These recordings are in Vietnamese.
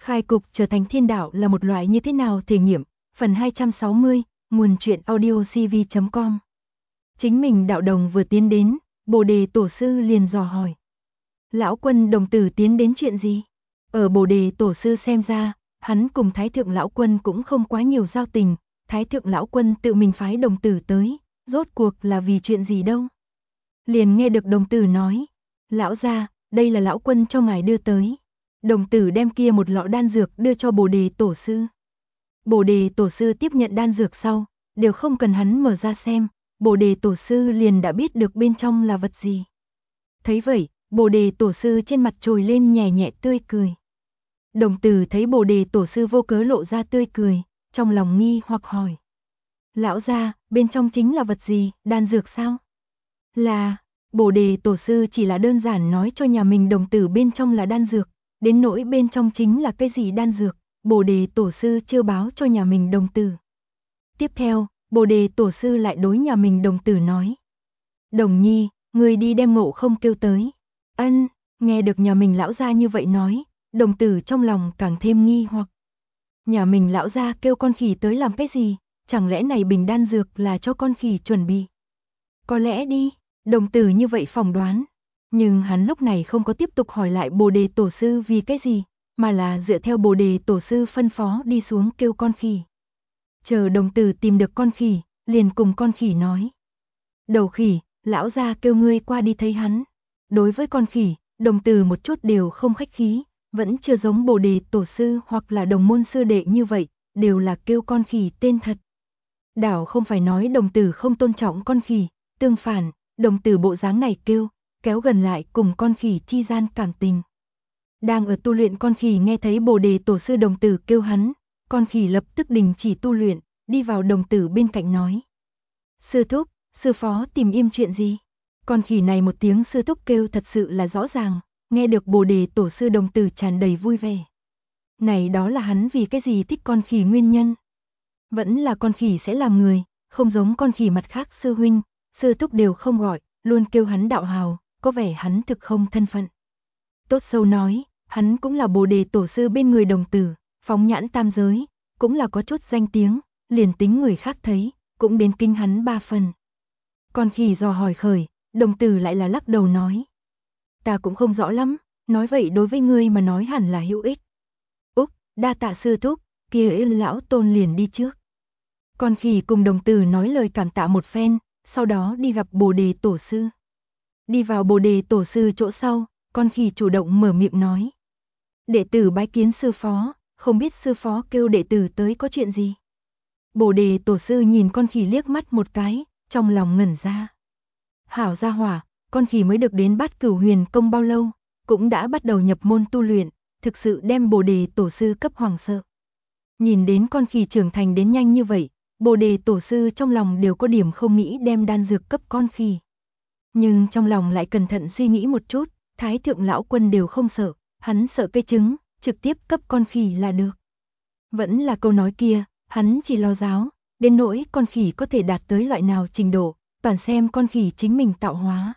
Khai cục trở thành thiên đạo là một loại như thế nào thể nghiệm, phần 260, nguồn truyện audio cv.com. Chính mình đạo đồng vừa tiến đến, Bồ Đề Tổ sư liền dò hỏi. Lão Quân đồng tử tiến đến chuyện gì? Ở Bồ Đề Tổ sư xem ra, hắn cùng Thái Thượng Lão Quân cũng không quá nhiều giao tình, Thái Thượng Lão Quân tự mình phái đồng tử tới, rốt cuộc là vì chuyện gì đâu? Liền nghe được đồng tử nói, lão gia, đây là Lão Quân cho ngài đưa tới. Đồng tử đem kia một lọ đan dược đưa cho Bồ Đề Tổ sư. Bồ Đề Tổ sư tiếp nhận đan dược sau, đều không cần hắn mở ra xem, Bồ Đề Tổ sư liền đã biết được bên trong là vật gì. Thấy vậy, Bồ Đề Tổ sư trên mặt trồi lên nhẹ nhẹ tươi cười. Đồng tử thấy Bồ Đề Tổ sư vô cớ lộ ra tươi cười, trong lòng nghi hoặc hỏi. Lão gia, bên trong chính là vật gì, đan dược sao? Là, Bồ Đề Tổ sư chỉ là đơn giản nói cho nhà mình đồng tử bên trong là đan dược, đến nỗi bên trong chính là cái gì đan dược, Bồ Đề Tổ sư chưa báo cho nhà mình đồng tử. Tiếp theo, Bồ Đề Tổ sư lại đối nhà mình đồng tử nói. Đồng nhi, người đi đem Ngộ Không kêu tới. Ân, nghe được nhà mình lão gia như vậy nói, đồng tử trong lòng càng thêm nghi hoặc. Nhà mình lão gia kêu con khỉ tới làm cái gì, chẳng lẽ này bình đan dược là cho con khỉ chuẩn bị? Có lẽ đi, đồng tử như vậy phỏng đoán. Nhưng hắn lúc này không có tiếp tục hỏi lại Bồ Đề Tổ sư vì cái gì, mà là dựa theo Bồ Đề Tổ sư phân phó đi xuống kêu con khỉ. Chờ đồng tử tìm được con khỉ, liền cùng con khỉ nói. Đầu khỉ, lão gia kêu ngươi qua đi thấy hắn. Đối với con khỉ, đồng tử một chút đều không khách khí, vẫn chưa giống Bồ Đề Tổ sư hoặc là đồng môn sư đệ như vậy, đều là kêu con khỉ tên thật. Đảo không phải nói đồng tử không tôn trọng con khỉ, tương phản, đồng tử bộ dáng này kêu, kéo gần lại cùng con khỉ chi gian cảm tình. Đang ở tu luyện con khỉ nghe thấy Bồ Đề Tổ sư đồng tử kêu hắn, con khỉ lập tức đình chỉ tu luyện, đi vào đồng tử bên cạnh nói. Sư thúc, sư phó tìm im chuyện gì? Con khỉ này một tiếng sư thúc kêu thật sự là rõ ràng, nghe được Bồ Đề Tổ sư đồng tử tràn đầy vui vẻ. Này đó là hắn vì cái gì thích con khỉ nguyên nhân? Vẫn là con khỉ sẽ làm người, không giống con khỉ mặt khác sư huynh, sư thúc đều không gọi, luôn kêu hắn đạo hào, có vẻ hắn thực không thân phận. Tốt sâu nói, hắn cũng là Bồ Đề Tổ sư bên người đồng tử, phóng nhãn tam giới, cũng là có chút danh tiếng, liền tính người khác thấy, cũng đến kinh hắn 3 phần. Con khỉ dò hỏi khởi, đồng tử lại là lắc đầu nói. Ta cũng không rõ lắm, nói vậy đối với ngươi mà nói hẳn là hữu ích. Úc, đa tạ sư thúc, kia lão tôn liền đi trước. Con khỉ cùng đồng tử nói lời cảm tạ một phen, sau đó đi gặp Bồ Đề Tổ sư. Đi vào Bồ Đề Tổ sư chỗ sau, con khỉ chủ động mở miệng nói. Đệ tử bái kiến sư phó, không biết sư phó kêu đệ tử tới có chuyện gì. Bồ Đề Tổ sư nhìn con khỉ liếc mắt một cái, trong lòng ngẩn ra. Hảo gia hỏa, con khỉ mới được đến Bát Cửu Huyền Công bao lâu, cũng đã bắt đầu nhập môn tu luyện, thực sự đem Bồ Đề Tổ sư cấp hoàng sợ. Nhìn đến con khỉ trưởng thành đến nhanh như vậy, Bồ Đề Tổ sư trong lòng đều có điểm không nghĩ đem đan dược cấp con khỉ. Nhưng trong lòng lại cẩn thận suy nghĩ một chút, Thái Thượng Lão Quân đều không sợ, hắn sợ cây trứng, trực tiếp cấp con khỉ là được. Vẫn là câu nói kia, hắn chỉ lo giáo, đến nỗi con khỉ có thể đạt tới loại nào trình độ, toàn xem con khỉ chính mình tạo hóa.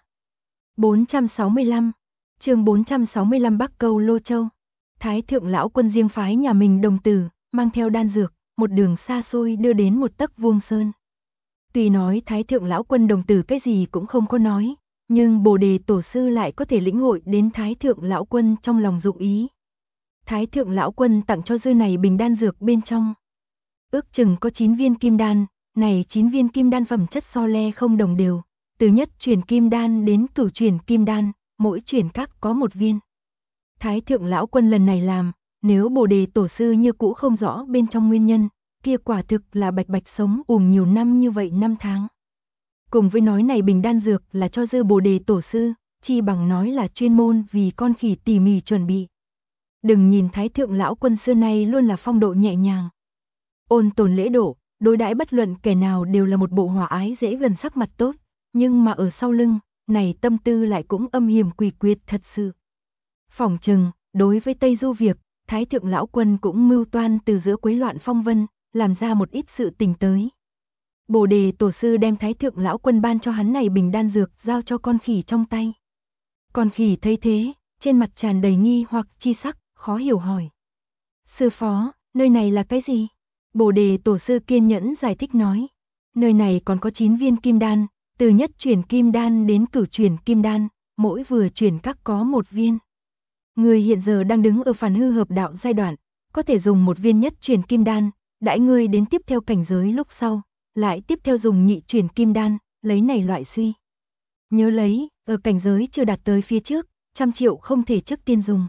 465, chương 465 Bắc Câu Lô Châu. Thái Thượng Lão Quân riêng phái nhà mình đồng tử, mang theo đan dược, một đường xa xôi đưa đến một tấc vuông sơn. Tuy nói Thái Thượng Lão Quân đồng tử cái gì cũng không có nói, nhưng Bồ Đề Tổ sư lại có thể lĩnh hội đến Thái Thượng Lão Quân trong lòng dụng ý. Thái Thượng Lão Quân tặng cho dư này bình đan dược bên trong. Ước chừng có 9 viên kim đan, này 9 viên kim đan phẩm chất so le không đồng đều, từ nhất chuyển kim đan đến cửu chuyển kim đan, mỗi chuyển các có một viên. Thái Thượng Lão Quân lần này làm, nếu Bồ Đề Tổ sư như cũ không rõ bên trong nguyên nhân, kia quả thực là bạch bạch sống nhiều năm như vậy 5 tháng. Cùng với nói này bình đan dược là cho dư Bồ Đề Tổ sư, chi bằng nói là chuyên môn vì con khỉ tỉ mỉ chuẩn bị. Đừng nhìn Thái Thượng Lão Quân xưa nay luôn là phong độ nhẹ nhàng, ôn tồn lễ độ, đối đãi bất luận kẻ nào đều là một bộ hòa ái dễ gần sắc mặt tốt, nhưng mà ở sau lưng, này tâm tư lại cũng âm hiểm quỷ quyệt thật sự. Phỏng chừng, đối với Tây Du việc, Thái Thượng Lão Quân cũng mưu toan từ giữa quấy loạn phong vân, làm ra một ít sự tình tới. Bồ Đề Tổ sư đem Thái Thượng Lão Quân ban cho hắn này bình đan dược giao cho con khỉ trong tay. Con khỉ thấy thế, trên mặt tràn đầy nghi hoặc chi sắc, khó hiểu hỏi. Sư phó, nơi này là cái gì? Bồ đề tổ sư kiên nhẫn giải thích nói. Nơi này còn có 9 viên kim đan, từ nhất chuyển kim đan đến cửu chuyển kim đan, mỗi vừa chuyển các có 1 viên. Người hiện giờ đang đứng ở phản hư hợp đạo giai đoạn, có thể dùng 1 viên nhất chuyển kim đan, đãi ngươi đến tiếp theo cảnh giới lúc sau, lại tiếp theo dùng nhị chuyển kim đan, lấy này loại suy. Nhớ lấy, ở cảnh giới chưa đạt tới phía trước, 100 triệu không thể trước tiên dùng.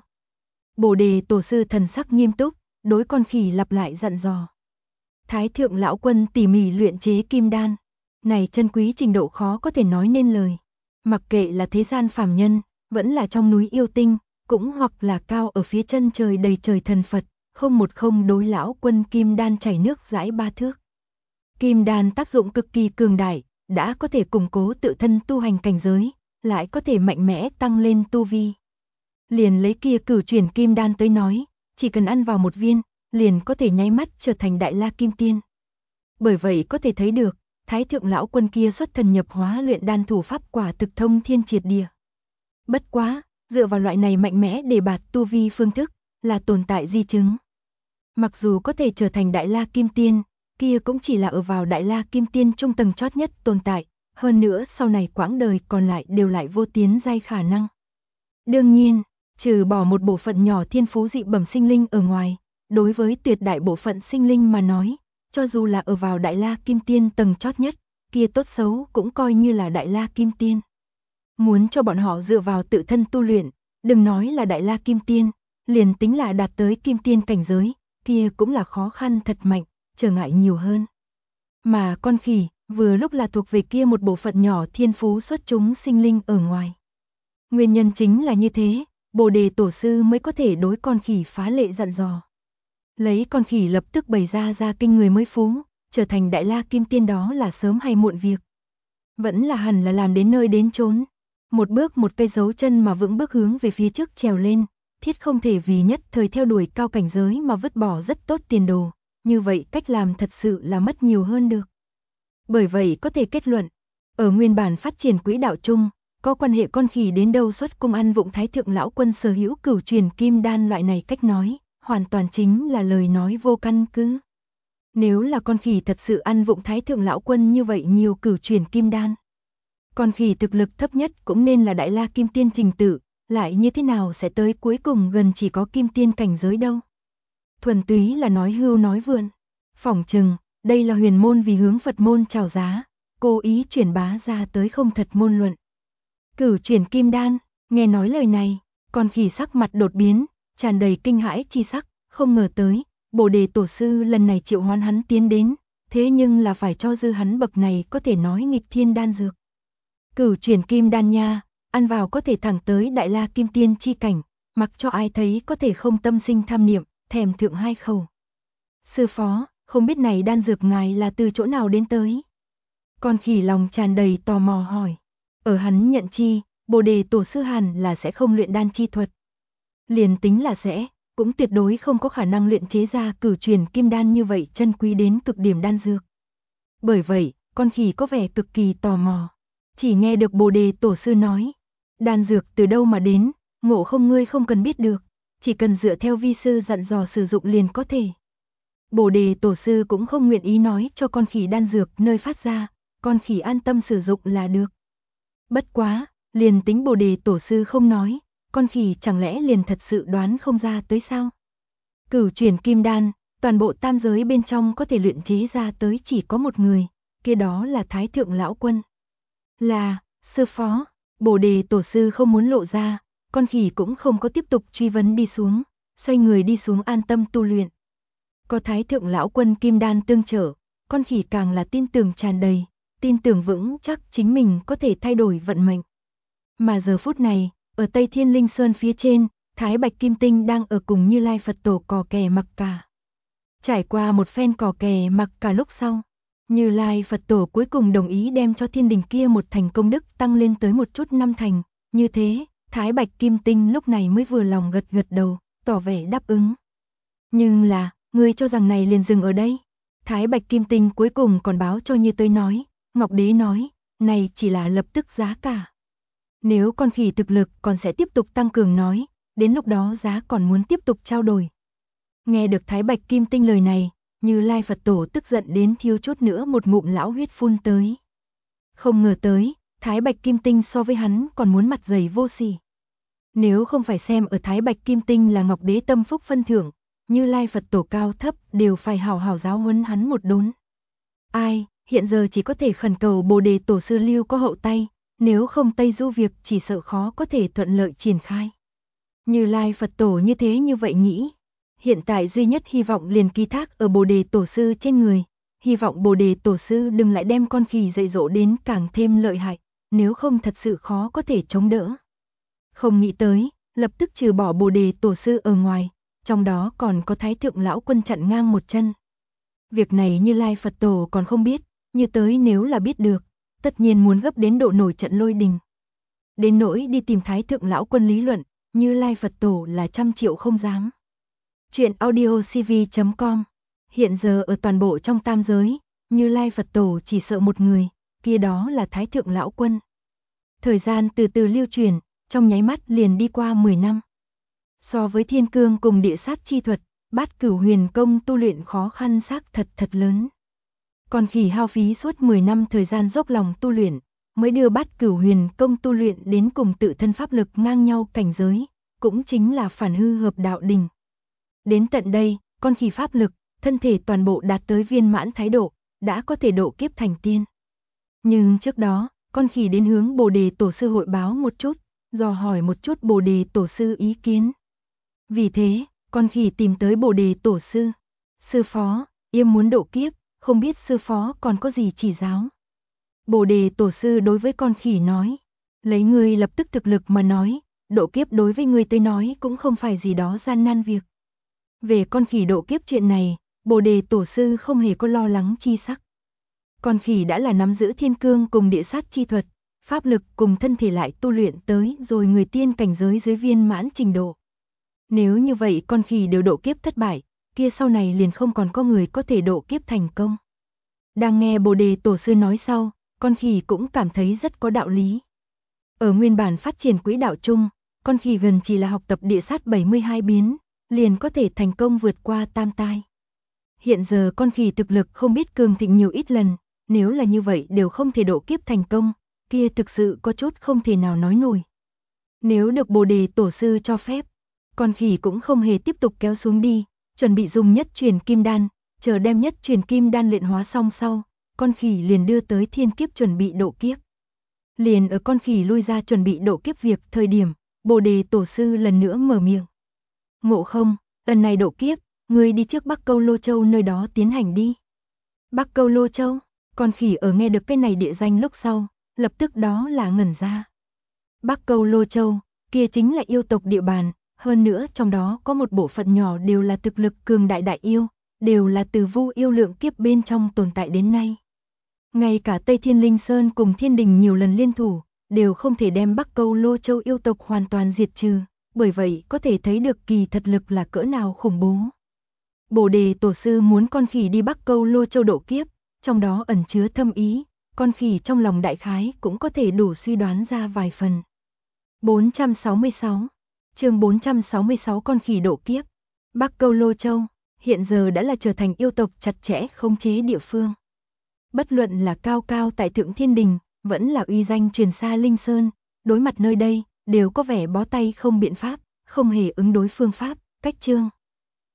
Bồ đề tổ sư thần sắc nghiêm túc, đối con khỉ lặp lại dặn dò. Thái thượng lão quân tỉ mỉ luyện chế kim đan, này chân quý trình độ khó có thể nói nên lời. Mặc kệ là thế gian phàm nhân, vẫn là trong núi yêu tinh, cũng hoặc là cao ở phía chân trời đầy trời thần Phật, không một không đối lão quân kim đan chảy nước dãi 3 thước. Kim đan tác dụng cực kỳ cường đại, đã có thể củng cố tự thân tu hành cảnh giới, lại có thể mạnh mẽ tăng lên tu vi. Liền lấy kia cửu chuyển kim đan tới nói, chỉ cần ăn vào 1 viên, liền có thể nháy mắt trở thành đại la kim tiên. Bởi vậy có thể thấy được, thái thượng lão quân kia xuất thần nhập hóa luyện đan thủ pháp quả thực thông thiên triệt địa. Bất quá, dựa vào loại này mạnh mẽ để bạt tu vi phương thức, là tồn tại di chứng. Mặc dù có thể trở thành đại la kim tiên, kia cũng chỉ là ở vào đại la kim tiên trung tầng chót nhất tồn tại, hơn nữa sau này quãng đời còn lại đều lại vô tiến giai khả năng. Đương nhiên, trừ bỏ một bộ phận nhỏ thiên phú dị bẩm sinh linh ở ngoài, đối với tuyệt đại bộ phận sinh linh mà nói, cho dù là ở vào đại la kim tiên tầng chót nhất, kia tốt xấu cũng coi như là đại la kim tiên. Muốn cho bọn họ dựa vào tự thân tu luyện, đừng nói là đại la kim tiên, liền tính là đạt tới kim tiên cảnh giới, kia cũng là khó khăn thật mạnh, trở ngại nhiều hơn. Mà con khỉ, vừa lúc là thuộc về kia một bộ phận nhỏ thiên phú xuất chúng sinh linh ở ngoài. Nguyên nhân chính là như thế, Bồ đề tổ sư mới có thể đối con khỉ phá lệ dặn dò. Lấy con khỉ lập tức bày ra kinh người mới phú, trở thành đại la kim tiên đó là sớm hay muộn việc. Vẫn là hẳn là làm đến nơi đến chốn. Một bước một cây dấu chân mà vững bước hướng về phía trước trèo lên, thiết không thể vì nhất thời theo đuổi cao cảnh giới mà vứt bỏ rất tốt tiền đồ, như vậy cách làm thật sự là mất nhiều hơn được. Bởi vậy có thể kết luận, ở nguyên bản phát triển quỹ đạo chung, có quan hệ con khỉ đến đâu xuất cung ăn vụng thái thượng lão quân sở hữu cửu truyền kim đan loại này cách nói, hoàn toàn chính là lời nói vô căn cứ. Nếu là con khỉ thật sự ăn vụng thái thượng lão quân như vậy nhiều cửu truyền kim đan, con khỉ thực lực thấp nhất cũng nên là đại la kim tiên trình tự, lại như thế nào sẽ tới cuối cùng gần chỉ có kim tiên cảnh giới đâu. Thuần túy là nói hưu nói vượn. Phỏng chừng, đây là huyền môn vì hướng Phật môn chào giá, cố ý truyền bá ra tới không thật môn luận. Cửu truyền kim đan, nghe nói lời này, con khỉ sắc mặt đột biến, tràn đầy kinh hãi chi sắc, không ngờ tới, Bồ đề tổ sư lần này triệu hoán hắn tiến đến, thế nhưng là phải cho dư hắn bậc này có thể nói nghịch thiên đan dược. Cửu truyền kim đan nha, ăn vào có thể thẳng tới đại la kim tiên chi cảnh, mặc cho ai thấy có thể không tâm sinh tham niệm, thèm thượng hai khẩu. Sư phó, không biết này đan dược ngài là từ chỗ nào đến tới? Con khỉ lòng tràn đầy tò mò hỏi. Ở hắn nhận chi, Bồ đề tổ sư hẳn là sẽ không luyện đan chi thuật. Liền tính là sẽ, cũng tuyệt đối không có khả năng luyện chế ra cửu truyền kim đan như vậy chân quý đến cực điểm đan dược. Bởi vậy, con khỉ có vẻ cực kỳ tò mò. Chỉ nghe được Bồ đề tổ sư nói, đan dược từ đâu mà đến, ngộ không ngươi không cần biết được, chỉ cần dựa theo vi sư dặn dò sử dụng liền có thể. Bồ đề tổ sư cũng không nguyện ý nói cho con khỉ đan dược nơi phát ra, con khỉ an tâm sử dụng là được. Bất quá, liền tính Bồ đề tổ sư không nói, con khỉ chẳng lẽ liền thật sự đoán không ra tới sao? Cửu truyền kim đan, toàn bộ tam giới bên trong có thể luyện chế ra tới chỉ có một người, kia đó là Thái thượng lão quân. Là, sư phó, Bồ đề tổ sư không muốn lộ ra, con khỉ cũng không có tiếp tục truy vấn đi xuống, xoay người đi xuống an tâm tu luyện. Có Thái thượng lão quân kim đan tương trợ, con khỉ càng là tin tưởng tràn đầy, tin tưởng vững chắc chính mình có thể thay đổi vận mệnh. Mà giờ phút này, ở Tây Thiên Linh Sơn phía trên, Thái Bạch Kim Tinh đang ở cùng Như Lai Phật Tổ cò kè mặc cả. Trải qua một phen cò kè mặc cả lúc sau, Như Lai Phật Tổ cuối cùng đồng ý đem cho thiên đình kia một thành công đức tăng lên tới một chút 5 thành, như thế, Thái Bạch Kim Tinh lúc này mới vừa lòng gật gật đầu, tỏ vẻ đáp ứng. Nhưng là, ngươi cho rằng này liền dừng ở đây. Thái Bạch Kim Tinh cuối cùng còn báo cho Như Tới nói, Ngọc Đế nói, này chỉ là lập tức giá cả. Nếu con khỉ thực lực còn sẽ tiếp tục tăng cường nói, đến lúc đó giá còn muốn tiếp tục trao đổi. Nghe được Thái Bạch Kim Tinh lời này, Như Lai Phật Tổ tức giận đến thiếu chút nữa một ngụm lão huyết phun tới. Không ngờ tới, Thái Bạch Kim Tinh so với hắn còn muốn mặt dày vô sỉ. Nếu không phải xem ở Thái Bạch Kim Tinh là Ngọc Đế tâm phúc phân thưởng, Như Lai Phật Tổ cao thấp đều phải hào hào giáo huấn hắn một đốn. Ai, hiện giờ chỉ có thể khẩn cầu Bồ Đề Tổ sư lưu có hậu tay, nếu không Tây Du việc chỉ sợ khó có thể thuận lợi triển khai. Như Lai Phật Tổ như thế như vậy nghĩ. Hiện tại duy nhất hy vọng liền ký thác ở Bồ Đề Tổ sư trên người, hy vọng Bồ Đề Tổ sư đừng lại đem con khỉ dạy dỗ đến càng thêm lợi hại, nếu không thật sự khó có thể chống đỡ. Không nghĩ tới, lập tức trừ bỏ Bồ Đề Tổ sư ở ngoài, trong đó còn có Thái Thượng Lão Quân chặn ngang một chân. Việc này Như Lai Phật Tổ còn không biết, như tới nếu là biết được, tất nhiên muốn gấp đến độ nổi trận lôi đình. Đến nỗi đi tìm Thái Thượng Lão Quân lý luận, Như Lai Phật Tổ là 100 triệu không dám. Chuyện audio cv.com. Hiện giờ ở toàn bộ trong tam giới, Như Lai Phật Tổ chỉ sợ một người, kia đó là Thái Thượng Lão Quân. Thời gian từ từ lưu truyền, trong nháy mắt liền đi qua 10 năm. So với thiên cương cùng địa sát chi thuật, Bát Cửu Huyền Công tu luyện khó khăn xác thật lớn. Còn khỉ hao phí suốt 10 năm thời gian dốc lòng tu luyện, mới đưa Bát Cửu Huyền Công tu luyện đến cùng tự thân pháp lực ngang nhau cảnh giới, cũng chính là phản hư hợp đạo đỉnh. Đến tận đây, con khỉ pháp lực, thân thể toàn bộ đạt tới viên mãn thái độ, đã có thể độ kiếp thành tiên. Nhưng trước đó, con khỉ đến hướng Bồ Đề Tổ sư hội báo một chút, dò hỏi một chút Bồ Đề Tổ sư ý kiến. Vì thế, con khỉ tìm tới Bồ Đề Tổ sư. Sư phó, yêm muốn độ kiếp, không biết sư phó còn có gì chỉ giáo. Bồ Đề Tổ sư đối với con khỉ nói, lấy ngươi lập tức thực lực mà nói, độ kiếp đối với ngươi tới nói cũng không phải gì đó gian nan việc. Về con khỉ độ kiếp chuyện này, Bồ Đề Tổ sư không hề có lo lắng chi sắc. Con khỉ đã là nắm giữ thiên cương cùng địa sát chi thuật, pháp lực cùng thân thể lại tu luyện tới rồi người tiên cảnh giới dưới viên mãn trình độ. Nếu như vậy con khỉ đều độ kiếp thất bại, kia sau này liền không còn có người có thể độ kiếp thành công. Đang nghe Bồ Đề Tổ sư nói sau, con khỉ cũng cảm thấy rất có đạo lý. Ở nguyên bản phát triển quỹ đạo chung, con khỉ gần chỉ là học tập địa sát 72 biến, liền có thể thành công vượt qua tam tai. Hiện giờ con khỉ thực lực không biết cường thịnh nhiều ít lần, nếu là như vậy đều không thể độ kiếp thành công, kia thực sự có chút không thể nào nói nổi. Nếu được Bồ Đề Tổ sư cho phép, con khỉ cũng không hề tiếp tục kéo xuống đi, chuẩn bị dùng nhất truyền kim đan, chờ đem nhất truyền kim đan luyện hóa xong sau, con khỉ liền đưa tới thiên kiếp chuẩn bị độ kiếp. Liền ở con khỉ lui ra chuẩn bị độ kiếp việc thời điểm, Bồ Đề Tổ sư lần nữa mở miệng. Ngộ Không, lần này độ kiếp, ngươi đi trước Bắc Câu Lô Châu nơi đó tiến hành đi. Bắc Câu Lô Châu, con khỉ ở nghe được cái này địa danh lúc sau, lập tức đó là ngẩn ra. Bắc Câu Lô Châu, kia chính là yêu tộc địa bàn, hơn nữa trong đó có một bộ phận nhỏ đều là thực lực cường đại đại yêu, đều là từ vu yêu lượng kiếp bên trong tồn tại đến nay. Ngay cả Tây Thiên Linh Sơn cùng Thiên Đình nhiều lần liên thủ, đều không thể đem Bắc Câu Lô Châu yêu tộc hoàn toàn diệt trừ, bởi vậy có thể thấy được kỳ thật lực là cỡ nào khủng bố. Bồ Đề Tổ sư muốn con khỉ đi Bắc Câu Lô Châu độ kiếp, trong đó ẩn chứa thâm ý, con khỉ trong lòng đại khái cũng có thể đủ suy đoán ra vài phần. 466 chương 466 con khỉ độ kiếp. Bắc Câu Lô Châu, hiện giờ đã là trở thành yêu tộc chặt chẽ khống chế địa phương. Bất luận là cao cao tại Thượng Thiên Đình, vẫn là uy danh truyền xa Linh Sơn, đối mặt nơi đây, đều có vẻ bó tay không biện pháp, không hề ứng đối phương pháp, cách chương.